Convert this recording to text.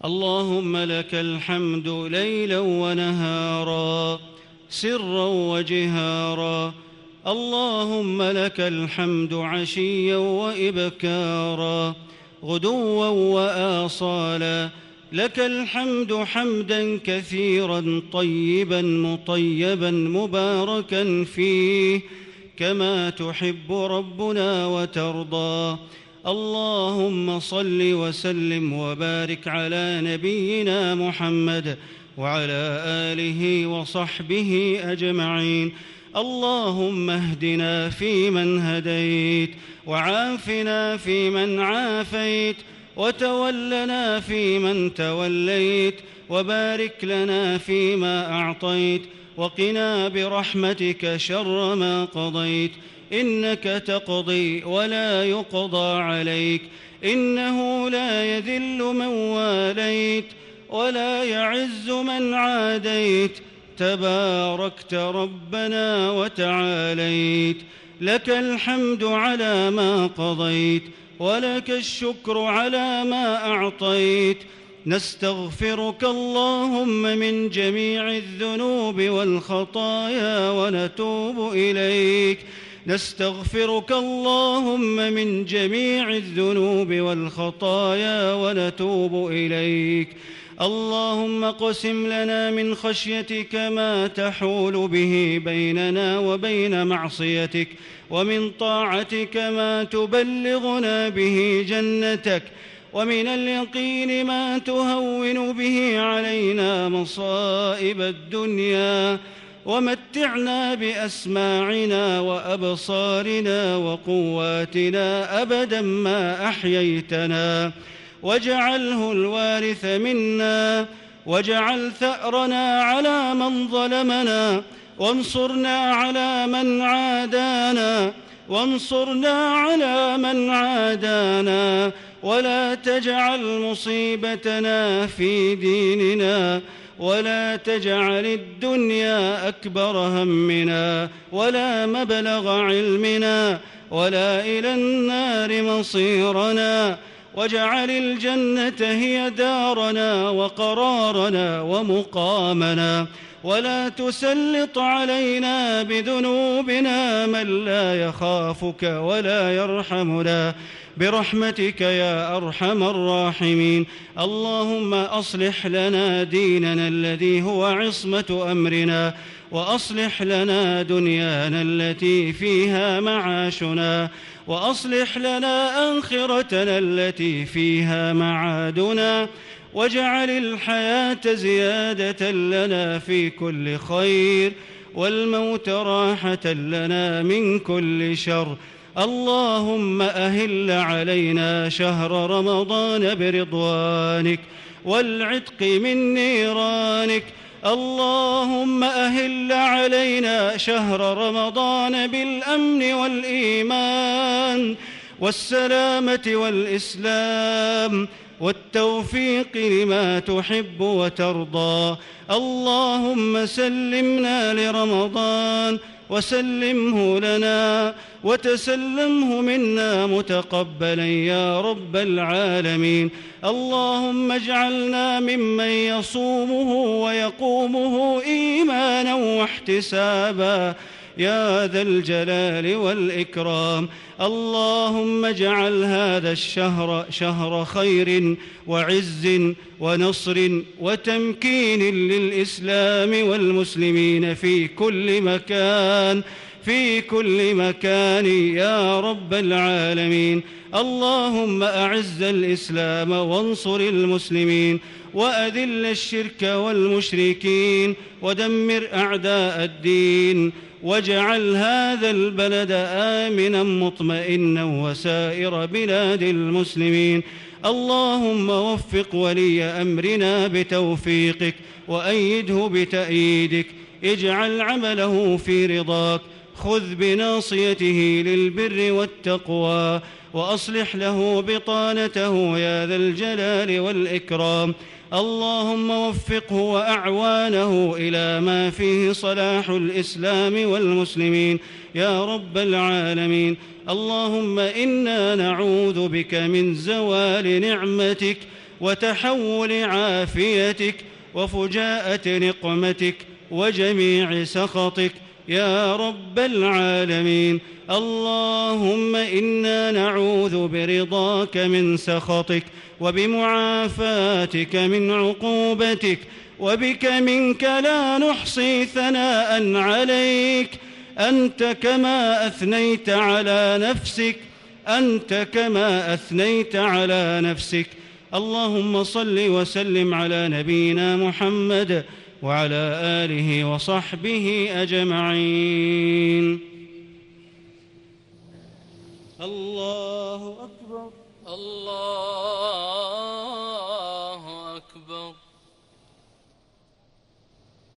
اللهم لك الحمد ليلا ونهارا سرا وجهارا. اللهم لك الحمد عشيا وإبكارا غدوا وآصالا. لك الحمد حمدا كثيرا طيبا مطيبا مباركا فيه كما تحب ربنا وترضى. اللهم صل وسلم وبارك على نبينا محمد وعلى آله وصحبه أجمعين. اللهم اهدنا فيمن هديت، وعافنا فيمن عافيت، وتولنا فيمن توليت، وبارك لنا فيما أعطيت، وقنا برحمتك شر ما قضيت. إنك تقضي ولا يقضى عليك، إنه لا يذل من واليت ولا يعز من عاديت، تباركت ربنا وتعاليت. لك الحمد على ما قضيت، ولك الشكر على ما أعطيت. نستغفرك اللهم من جميع الذنوب والخطايا ونتوب إليك. نستغفرك اللهم من جميع الذنوب والخطايا ونتوب إليك. اللهم اقسم لنا من خشيتك ما تحول به بيننا وبين معصيتك، ومن طاعتك ما تبلغنا به جنتك، ومن اليقين ما تهون به علينا مصائب الدنيا. ومتعنا بأسماعنا وأبصارنا وقواتنا أبدا ما أحييتنا، واجعله الوارث منا، واجعل ثأرنا على من ظلمنا، وانصرنا على من عادانا، ولا تجعل مصيبتنا في ديننا، ولا تجعل الدنيا أكبر همنا ولا مبلغ علمنا ولا إلى النار مصيرنا. واجعل الجنة هي دارنا وقرارنا ومقامنا، ولا تسلط علينا بذنوبنا من لا يخافك ولا يرحمنا برحمتك يا أرحم الراحمين. اللهم أصلح لنا ديننا الذي هو عصمة أمرنا، وأصلح لنا دنيانا التي فيها معاشنا، وأصلح لنا آخرتنا التي فيها معادنا. واجعل الحياة زيادة لنا في كل خير، والموت راحة لنا من كل شر. اللهم أهل علينا شهر رمضان برضوانك والعتق من نيرانك. اللهم أهل علينا شهر رمضان بالأمن والإيمان والسلامة والإسلام والتوفيق لما تحب وترضى. اللهم سلمنا لرمضان وسلمه لنا وتسلمه منا متقبلا يا رب العالمين. اللهم اجعلنا ممن يصومه ويقومه إيمانا واحتسابا يا ذا الجلال والإكرام. اللهم اجعل هذا الشهر شهر خير وعز ونصر وتمكين للإسلام والمسلمين في كل مكان يا رب العالمين. اللهم أعز الإسلام وانصر المسلمين، وأذل الشرك والمشركين، ودمر أعداء الدين، واجعل هذا البلد آمنا مطمئنا وسائر بلاد المسلمين. اللهم وفق ولي أمرنا بتوفيقك، وأيده بتأييدك، اجعل عمله في رضاك، خذ بناصيته للبر والتقوى، وأصلح له بطانته يا ذا الجلال والإكرام. اللهم وفقه وأعوانه إلى ما فيه صلاح الإسلام والمسلمين يا رب العالمين. اللهم إنا نعوذ بك من زوال نعمتك وتحول عافيتك وفجاءة نقمتك وجميع سخطك يا رب العالمين. اللهم إنا نعوذ برضاك من سخطك وبمعافاتك من عقوبتك، وبك منك لا نحصي ثناء عليك، أنت كما أثنيت على نفسك. اللهم صل وسلم على نبينا محمد وعلى آله وصحبه أجمعين. الله أكبر. الله